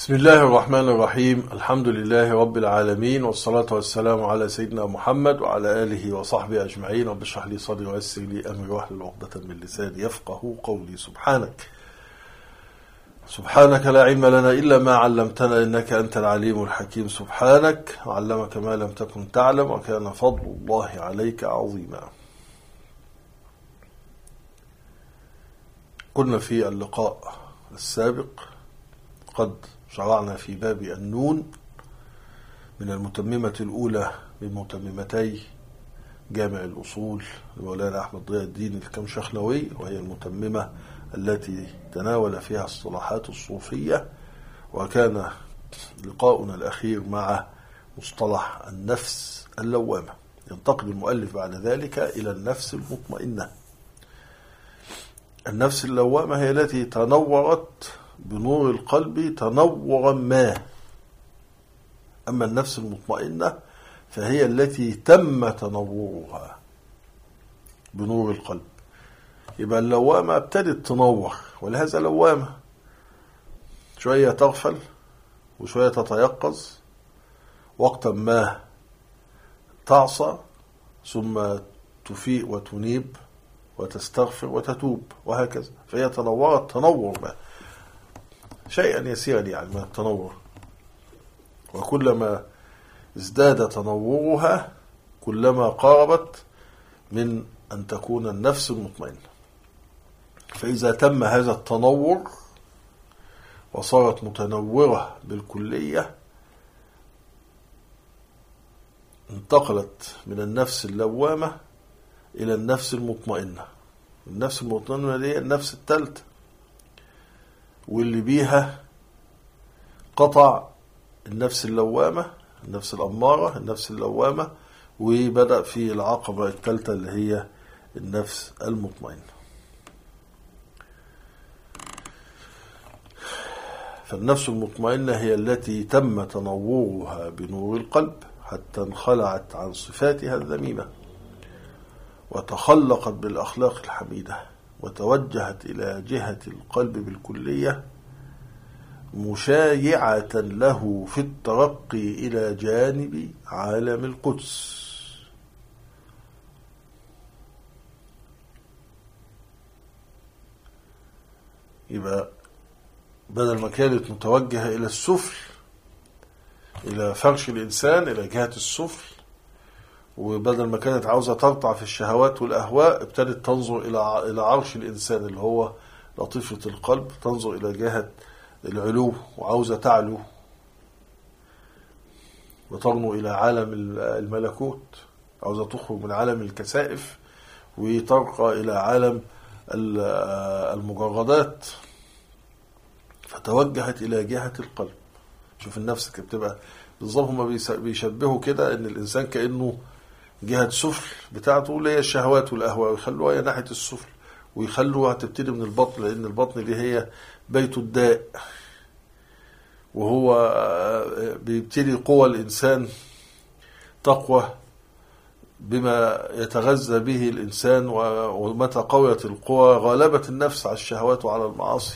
بسم الله الرحمن الرحيم. الحمد لله رب العالمين، والصلاة والسلام على سيدنا محمد وعلى آله وصحبه أجمعين. رب اشرح لي صدري ويسر لي أمري واحلل عقدة من لساني يفقه قولي. سبحانك لا علم لنا إلا ما علمتنا إنك أنت العليم الحكيم. سبحانك وعلمك ما لم تكن تعلم، وكان فضل الله عليك عظيما. كنا في اللقاء السابق قد شرعنا في باب النون من المتممة الأولى من متممتي جامع الأصول لمولانا أحمد ضياء الدين الكمشخنوي، وهي المتممة التي تناول فيها اصطلاحات الصوفية. وكان لقاؤنا الأخير مع مصطلح النفس اللوامة. ينتقل المؤلف بعد ذلك إلى النفس المطمئنة. النفس اللوامة هي التي تنورت بنور القلب تنورا ما. أما النفس المطمئنة فهي التي تم تنورها بنور القلب. يبقى اللوامة ابتدت تنور، ولهذا لوامة شوية تغفل وشوية تتيقظ، وقتا ما تعصى ثم تفيق وتنيب وتستغفر وتتوب، وهكذا. فهي تنورت تنور ما، شيئا يسيرا يعني من التنور. وكلما ازداد تنورها كلما قاربت من أن تكون النفس المطمئنة. فإذا تم هذا التنور وصارت متنورة بالكلية، انتقلت من النفس اللوامة إلى النفس المطمئنة. النفس المطمئنة دي النفس الثالثة، واللي بيها قطع النفس اللوامة، النفس الأمارة، النفس اللوامة، وبدأ في العقبة الثالثة اللي هي النفس المطمئنة. فالنفس المطمئنة هي التي تم تنورها بنور القلب حتى انخلعت عن صفاتها الذميمة، وتخلقت بالأخلاق الحميدة، وتوجهت إلى جهة القلب بالكلية، مشايعة له في الترقي إلى جانب عالم القدس. يبقى بدل ما كانت متوجهة إلى السفل، إلى فرش الإنسان، إلى جهة السفل، وبدل ما كانت عاوزة ترتع في الشهوات والأهواء، ابتدت تنظر إلى عرش الإنسان اللي هو لطيفة القلب، تنظر إلى جهة العلو وعاوزة تعلو وترنو إلى عالم الملكوت، عاوزة تخرج من عالم الكسائف وترقى إلى عالم المجردات، فتوجهت إلى جهة القلب. شوف النفس بتبقى بالظبط، هما بيشبهوا كده إن الإنسان كأنه جهة سفل بتاعته اللي هي الشهوات والأهواء، ويخلوها ناحية السفل، ويخلوها تبتدي من البطن، لأن البطن دي هي بيت الداء، وهو بيبتدي قوى الإنسان تقوى بما يتغذى به الإنسان، ومتى قويت القوى غالبت النفس على الشهوات وعلى المعاصي.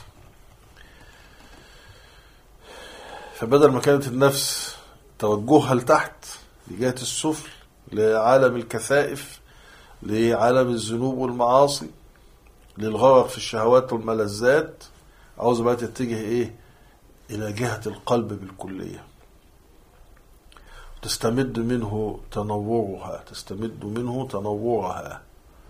فبدل ما كانت النفس توجهها لتحت لجهة السفل لعالم الكثائف، لعالم الذنوب والمعاصي، للغرق في الشهوات والملذات، عاوز بقى تتجه إلى جهة القلب بالكلية، تستمد منه تنورها،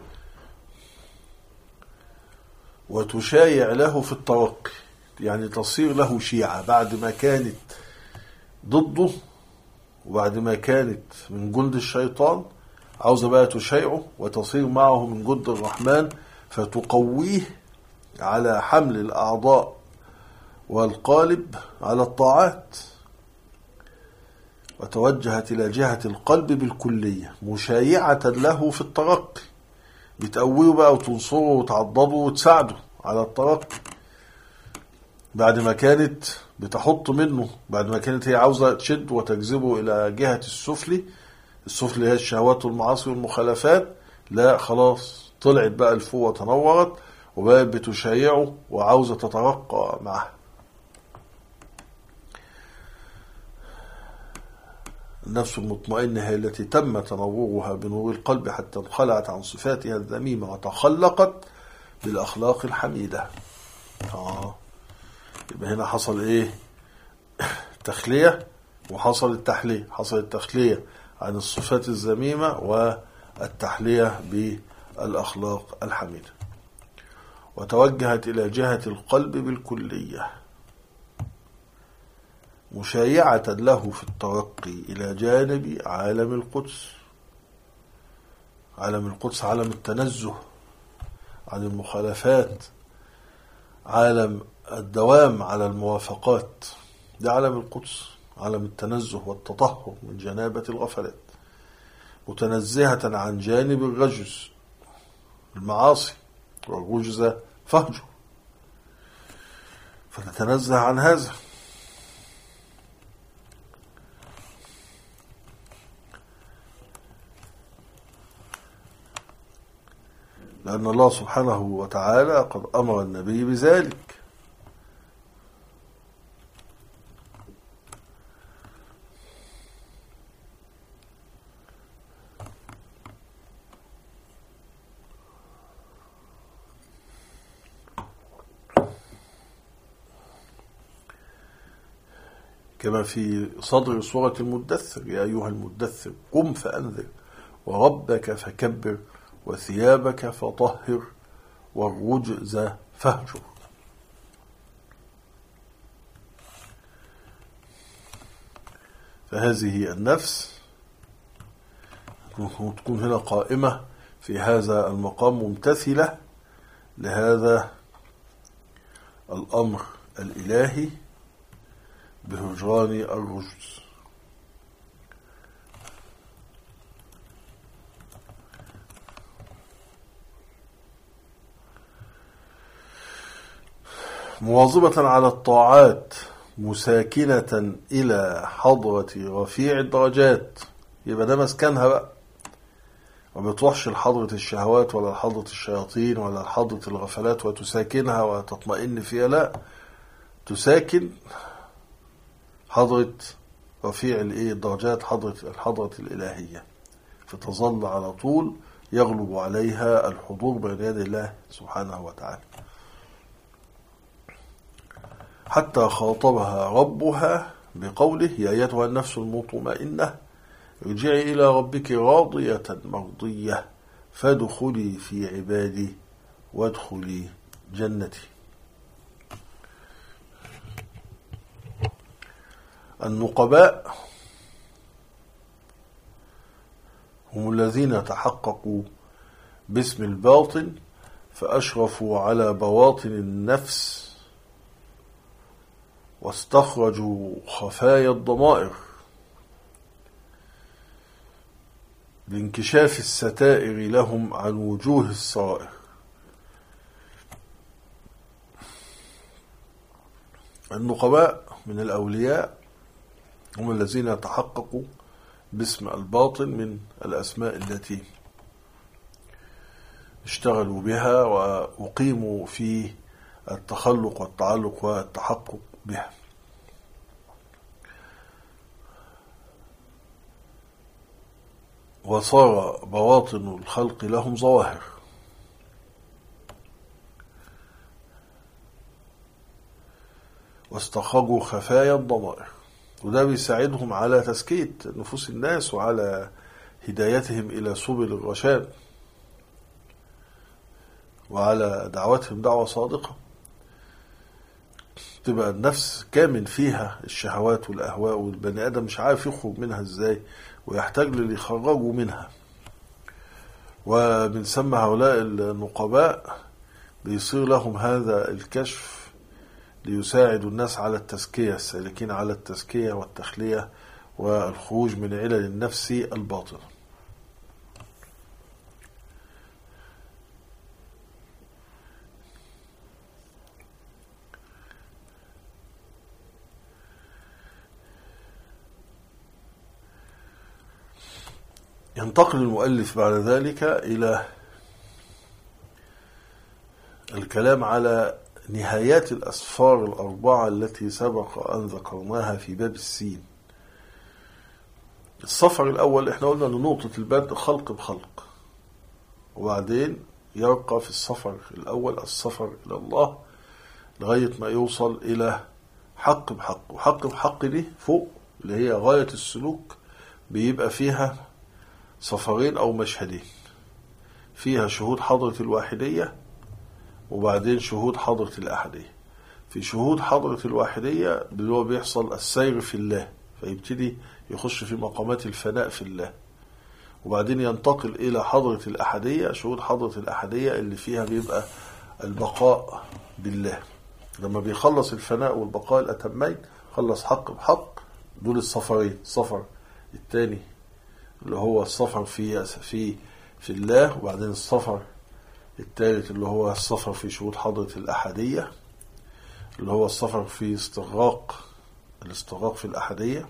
وتشايع له في الترقي، يعني تصير له شيعة بعد ما كانت ضده، وبعد ما كانت من جند الشيطان، عاوزة بقى تشيعه وتصير معه من جند الرحمن، فتقويه على حمل الأعضاء والقالب على الطاعات. وتوجهت إلى جهة القلب بالكلية مشايعة له في الترقي، بتقويه بقى وتنصره وتعضده وتساعده على الترقي، بعد ما كانت بتحط منه، بعد ما كانت هي عاوزة تشد وتجذبه إلى جهة السفلي هي الشهوات والمعاصي والمخالفات. لا، خلاص طلعت بقى لفوق وتنورت، وبقت بتشايعه وعاوزة تترقى معه. النفس المطمئنة هي التي تم تنورها بنور القلب حتى انخلعت عن صفاتها الذميمة وتخلقت بالأخلاق الحميدة. يبقى هنا حصل إيه؟ تخلية وحصل التحلية. حصل التخلية عن الصفات الذميمة والتحلية بالأخلاق الحميدة، وتوجهت إلى جهة القلب بالكلية مشايعة له في الترقي إلى جانب عالم القدس. عالم القدس عالم التنزه عن المخالفات، عالم الدوام على الموافقات، ده عالم القدس، عالم التنزه والتطهر من جنابة الغفلات، متنزهة عن جانب الرجز المعاصي، والرجز فهجه، فتتنزه عن هذا. لأن الله سبحانه وتعالى قد أمر النبي بذلك. كما في صدر سورة المدثر: يا أيها المدثر قم فأنذر وربك فكبر وثيابك فطهر والرجز فاهجر. فهذه النفس تكون هنا قائمة في هذا المقام ممتثلة لهذا الأمر الإلهي بهجران الرجز. مواظبة على الطاعات مساكنة إلى حضرة رفيع الدرجات. يبقى ده مسكنها بقى، ما بتروحش لحضرة الشهوات ولا لحضرة الشياطين ولا لحضرة الغفلات وتساكنها وتطمئن فيها، لا، تساكن حضرة رفيع الدرجات، الحضرة الإلهية، فتظل على طول يغلب عليها الحضور بين يدي الله سبحانه وتعالى، حتى خاطبها ربها بقوله: يا أيتها النفس المطمئنة ارجعي إلى ربك راضية مرضية فادخلي في عبادي وادخلي جنتي. النقباء هم الذين تحققوا باسم الباطن فأشرفوا على بواطن النفس واستخرجوا خفايا الضمائر بانكشاف الستائر لهم عن وجوه السرائر. النقباء من الأولياء هم الذين يتحققوا باسم الباطن من الأسماء التي اشتغلوا بها وأقيموا في التخلق والتعلق والتحقق بها. وصار بواطن الخلق لهم ظواهر، واستخرجوا خفايا الضمائر، وده بيساعدهم على تزكية نفوس الناس وعلى هدايتهم إلى سبل الرشاد وعلى دعوتهم دعوة صادقة. تبقى النفس كامن فيها الشهوات والأهواء، والبني آدم مش عارف يخرج منها ازاي ويحتاج للي يخرجوا منها. وبنسمى هؤلاء النقباء بيصير لهم هذا الكشف ليساعدوا الناس على التزكية، السالكين على التزكية والتخلية والخروج من علل النفس الباطنة. ينتقل المؤلف بعد ذلك إلى الكلام على نهايات الأسفار الأربعة التي سبق أن ذكرناها في باب السين، السفر الأول احنا قلنا أن نقطة البدء خلق بخلق، وبعدين يرقى في السفر الأول السفر إلى الله لغاية ما يوصل إلى حق بحق. وحق بحق دي فوق اللي هي غاية السلوك بيبقى فيها سفرين أو مشهدين، فيها شهود حضرة الواحدية وبعدين شهود حضرة الأحدية. في شهود حضرة الواحدية اللي هو بيحصل السير في الله، فيبتدي يخش في مقامات الفناء في الله، وبعدين ينتقل إلى حضرة الأحدية، شهود حضرة الأحدية اللي فيها بيبقى البقاء بالله. لما بيخلص الفناء والبقاء الأتمين خلص حق بحق، دول السفرين. السفر الثاني اللي هو السفر في الله، وبعدين السفر الثالث اللي هو السفر في شهود حضرة الأحدية اللي هو السفر في الاستغراق في الأحدية،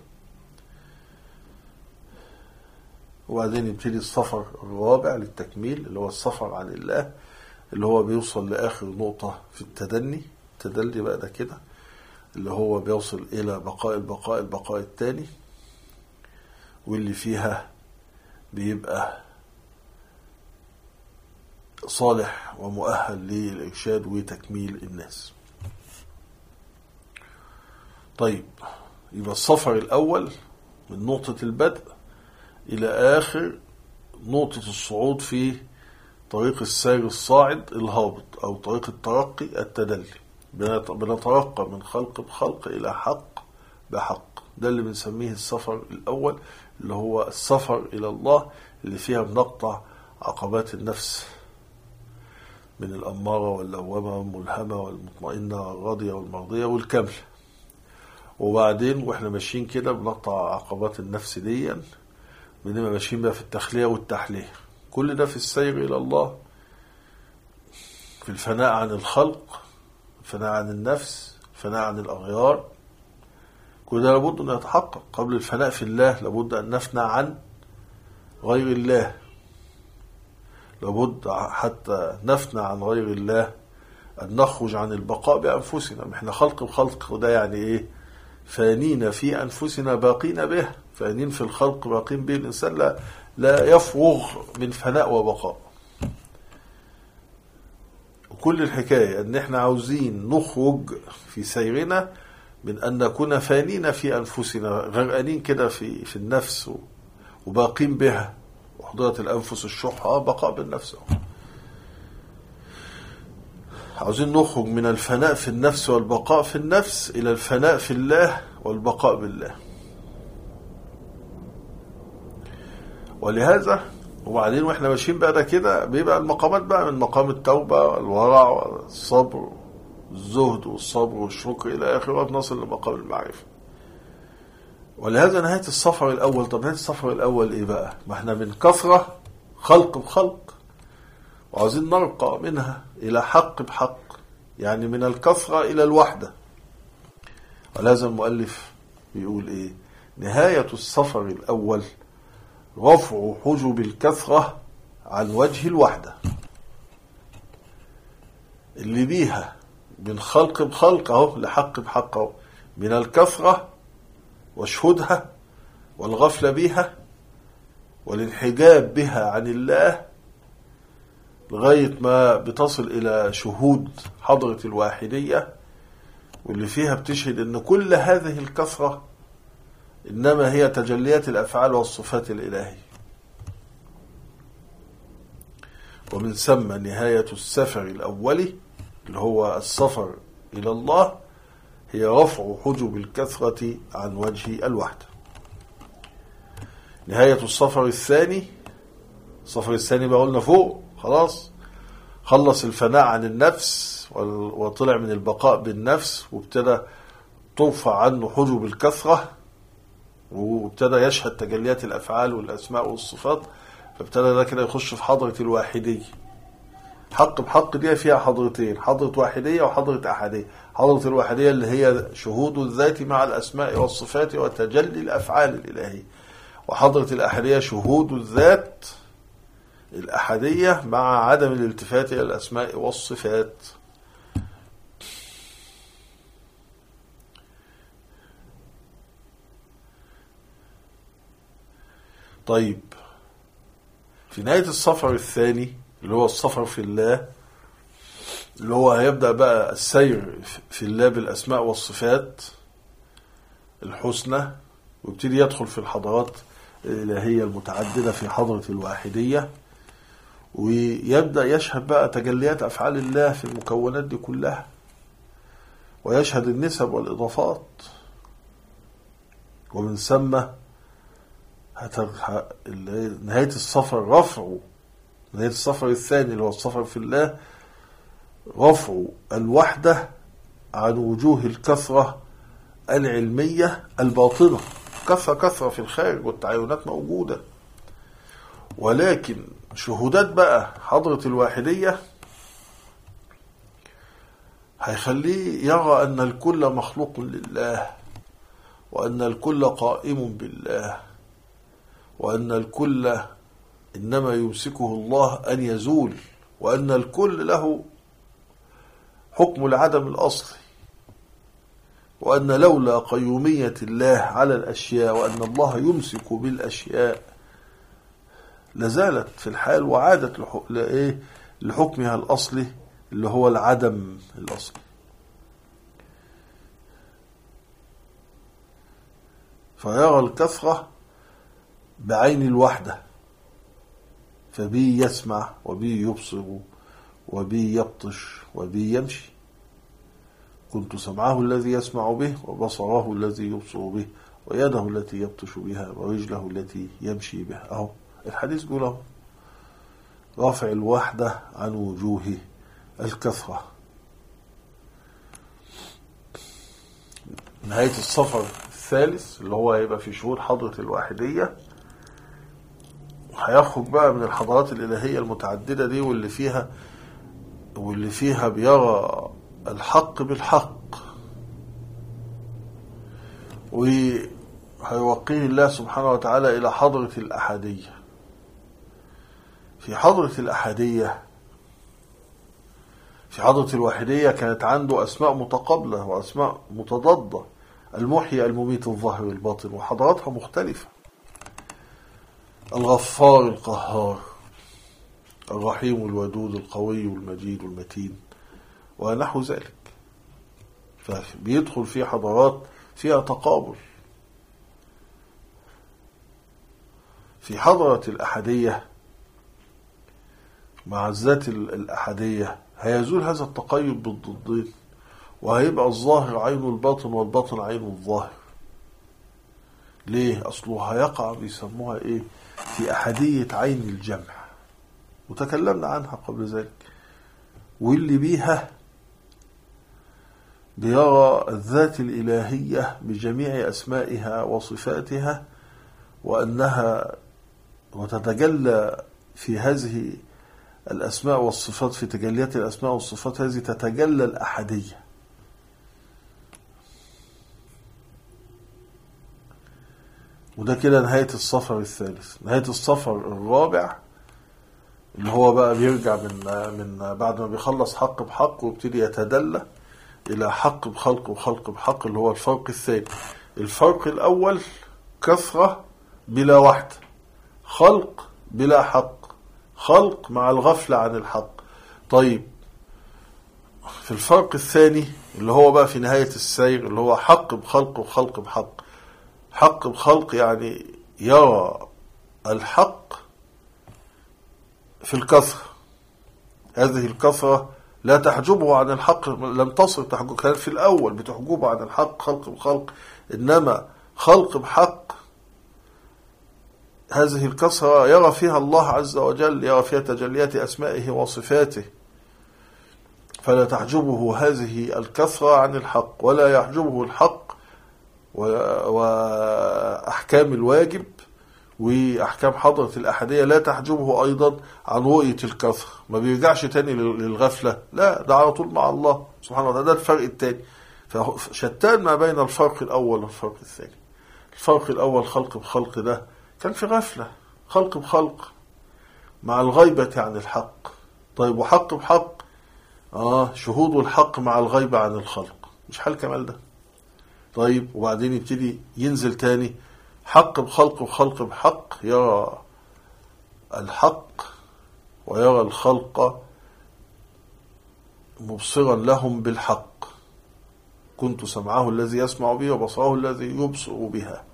وبعدين يبتدي السفر الرابع للتكميل اللي هو السفر عن الله، اللي هو بيوصل لآخر نقطة في التدني بقى ده كده، اللي هو بيوصل إلى البقاء الثاني، واللي فيها بيبقى صالح ومؤهل للإرشاد وتكميل الناس. طيب، يبقى السفر الأول من نقطة البدء إلى آخر نقطة الصعود في طريق السير الصاعد الهابط أو طريق الترقي التدلي. بنترقى من خلق بخلق إلى حق بحق. ده اللي بنسميه السفر الأول، اللي هو السفر إلى الله، اللي فيها بنقطع عقبات النفس من الأمارة واللوامة والملهمة والمطمئنة والراضية والمرضية والكاملة. وبعدين واحنا ماشيين كده بنقطع عقبات النفس دي، بنبقى ماشيين بقى في التخلية والتحلية. كل ده في السير إلى الله، في الفناء عن الخلق، الفناء عن النفس، الفناء عن الأغيار. كل ده لابد أن يتحقق. قبل الفناء في الله لابد أن نفنى عن غير الله، لابد حتى نفنى عن غير الله أن نخرج عن البقاء بأنفسنا. احنا خلق بخلق، وده يعني إيه؟ فانين في أنفسنا باقين به، فانين في الخلق باقين به. الإنسان لا يفرغ من فناء وبقاء. وكل الحكاية أن احنا عاوزين نخرج في سيرنا من أن نكون فانين في أنفسنا، غرقانين كده في النفس وباقين بها. وحضرة الأنفس الشح بقاء بالنفس. عاوزين نخرج من الفناء في النفس والبقاء في النفس إلى الفناء في الله والبقاء بالله. ولهذا وبعدين واحنا ماشيين بقى ده كده بيبقى المقامات بقى من مقام التوبة والورع والصبر والزهد والصبر والشكر إلى آخره، ونصل لمقام المعرفة. ولهذا نهاية السفر الأول. طب نهاية السفر الأول إيه بقى؟ ما احنا من كثرة خلق بخلق، وعاوزين نرقى منها إلى حق بحق، يعني من الكثرة إلى الوحدة. ولهذا المؤلف بيقول إيه؟ نهاية السفر الأول رفع حجب الكثرة عن وجه الوحدة، اللي بيها من خلق بخلق أهو لحق بحق أهو، من الكثرة وشهودها والغفلة بها والانحجاب بها عن الله، لغاية ما بتصل إلى شهود حضرة الواحدية، واللي فيها بتشهد أن كل هذه الكثرة إنما هي تجليات الأفعال والصفات الإلهية. ومن ثم نهاية السفر الأولي اللي هو السفر إلى الله هي رفع حجب الكثرة عن وجه الوحدة. نهاية السفر الثاني بقى قلنا فوق خلاص، خلص الفناء عن النفس وطلع من البقاء بالنفس، وابتدى ترفع عنه حجب الكثرة، وابتدى يشهد تجليات الأفعال والأسماء والصفات. فابتدى ده كده يخش في حضرة الواحدية. حق بحق دي فيها حضرتين، حضرة واحدية وحضرة أحدية. حضرة الواحدية اللي هي شهود الذات مع الأسماء والصفات وتجلي الأفعال الإلهية، وحضرة الأحدية شهود الذات الأحدية مع عدم الالتفات إلى الأسماء والصفات. طيب في نهاية السفر الثاني اللي هو السفر في الله، اللي هو هيبدأ بقى السير في الله بالأسماء والصفات الحسنى، ويبتدي يدخل في الحضارات الإلهية المتعددة في حضرة الواحدية، ويبدأ يشهد بقى تجليات أفعال الله في المكونات دي كلها، ويشهد النسب والإضافات. ومن ثم نهاية السفر رفعه، نهاية السفر الثاني اللي هو السفر في الله، رفع الوحدة عن وجوه الكثرة العلمية الباطنة. كثرة في الخارج والتعاينات موجودة، ولكن شهودات بقى حضرة الواحدية هيخليه يرى أن الكل مخلوق لله، وأن الكل قائم بالله، وأن الكل إنما يمسكه الله أن يزول، وأن الكل له حكم العدم الأصلي، وأن لولا قيومية الله على الأشياء وأن الله يمسك بالأشياء لزالت في الحال وعادت لحكمها الأصلي اللي هو العدم الأصلي. فيرى الكثرة بعين الوحدة، فبي يسمع وبي يبصر وبي يبطش وبي يمشي. كنت سمعه الذي يسمع به، وبصره الذي يبصر به، ويده التي يبطش بها، ورجله التي يمشي بها. أهو الحديث بيقول رافع الوحدة عن وجوه الكثرة. نهاية السفر الثالث اللي هو هيبقى في شهود حضرة الواحدية، هيخرج بقى من الحضارات الإلهية المتعددة دي واللي فيها بيرى الحق بالحق، وهيوقيه الله سبحانه وتعالى إلى حضرة الأحدية. في حضرة الأحدية، في حضرة الواحدية كانت عنده أسماء متقابلة وأسماء متضادة، المحيي المميت الظاهر الباطن، وحضراتها مختلفة. الغفار القهار، الرحيم الودود القوي المجيد المتين، ونحو ذلك. فبيدخل في حضارات فيها تقابل. في حضرة الأحدية مع الذات الأحدية هيزول هذا التقيد بالضدين، وهيبقى الظاهر عين الباطن والباطن عين الظاهر. ليه؟ أصله هيقع بيسموها إيه؟ في أحدية عين الجمع، وتكلمنا عنها قبل ذلك. واللي بيها بيرى الذات الإلهية بجميع أسمائها وصفاتها، وأنها وتتجلى في هذه الأسماء والصفات، في تجليات الأسماء والصفات هذه تتجلى الأحدية. وده كده نهاية السفر الثالث. نهاية السفر الرابع اللي هو بقى بيرجع من بعد ما بيخلص حق بحق ويبتدي يتدلى إلى حق بخلق وخلق بحق، اللي هو الفرق الثاني. الفرق الأول كثرة بلا وحدة، خلق بلا حق، خلق مع الغفلة عن الحق. طيب في الفرق الثاني اللي هو بقى في نهاية السير اللي هو حق بخلق وخلق بحق. حق بخلق يعني يرى الحق في الكثرة، هذه الكثرة لا تحجبه عن الحق، لم تصل تحجب، كانت في الأول بتحجبه عن الحق خلق بخلق، إنما خلق بحق هذه الكثرة يرى فيها الله عز وجل، يرى فيها تجليات أسمائه وصفاته، فلا تحجبه هذه الكثرة عن الحق، ولا يحجبه الحق وأحكام الواجب وأحكام حضرة الأحدية لا تحجبه أيضا عن رؤية الكثرة. ما بيرجعش تاني للغفلة، لا، ده على طول مع الله سبحانه وتعالى. ده الفرق التاني. فشتان ما بين الفرق الأول والفرق الثاني. الفرق الأول خلق بخلق، ده كان في غفلة، خلق بخلق مع الغيبة عن الحق. طيب وحق بحق، شهود الحق مع الغيبة عن الخلق، مش حال كمال ده. طيب وبعدين يبتدي ينزل تاني حق الخلق وخلق بحق، يرى الحق ويرى الخلق مبصرا لهم بالحق. كنت سمعه الذي يسمع به وبصره الذي يبصر بها.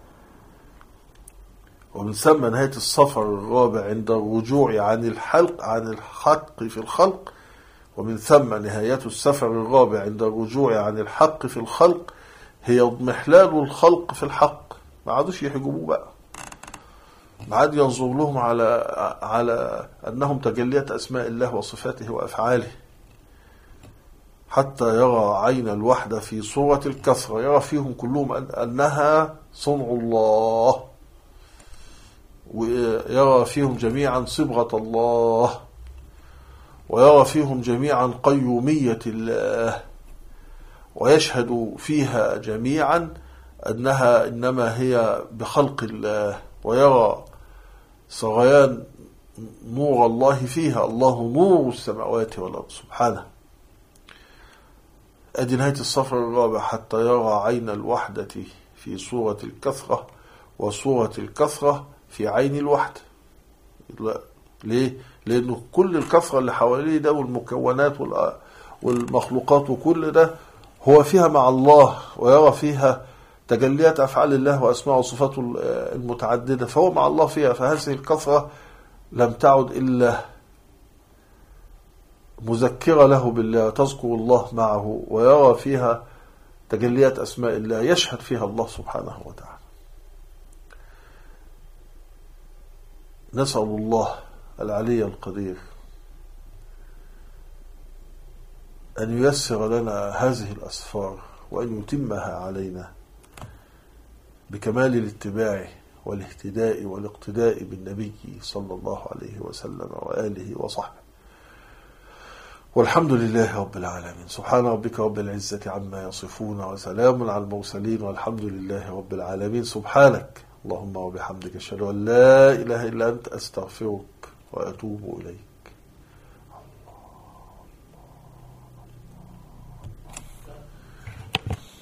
ومن ثم نهاية السفر الرابع عند الرجوع عن الحق في الخلق. ومن ثم نهاية السفر الرابع عند الرجوع عن الحق في الخلق هي اضمحلال الخلق في الحق. ما عادوش يحجبوه بقى، ما عاد ينظر لهم على أنهم تجليات أسماء الله وصفاته وأفعاله، حتى يرى عين الوحدة في صورة الكثرة، يرى فيهم كلهم أنها صنع الله، ويرى فيهم جميعا صبغة الله، ويرى فيهم جميعا قيومية الله، ويشهد فيها جميعا أنها إنما هي بخلق الله، ويرى صغيان نور الله فيها، الله نور السماوات والأرض سبحانه. أدي نهاية السفر الرابع، حتى يرى عين الوحدة في صورة الكثرة، وصورة الكثرة في عين الوحدة. ليه؟ لأنه كل الكثرة اللي حواليه ده والمكونات والمخلوقات وكل ده هو فيها مع الله، ويرى فيها تجليات أفعال الله وأسماء وصفاته المتعددة، فهو مع الله فيها. فهذه الكثرة لم تعد إلا مذكرة له بالله، تذكر الله معه، ويرى فيها تجليات أسماء الله، يشهد فيها الله سبحانه وتعالى. نسأل الله العلي القدير أن ييسر لنا هذه الأسفار، وأن يتمها علينا بكمال الاتباع والاهتداء والاقتداء بالنبي صلى الله عليه وسلم وآله وصحبه. والحمد لله رب العالمين. سبحان ربك رب العزة عما يصفون، وسلام على المرسلين، والحمد لله رب العالمين. سبحانك اللهم وبحمدك، أشهد أن لا إله إلا أنت، أستغفرك وأتوب إليك.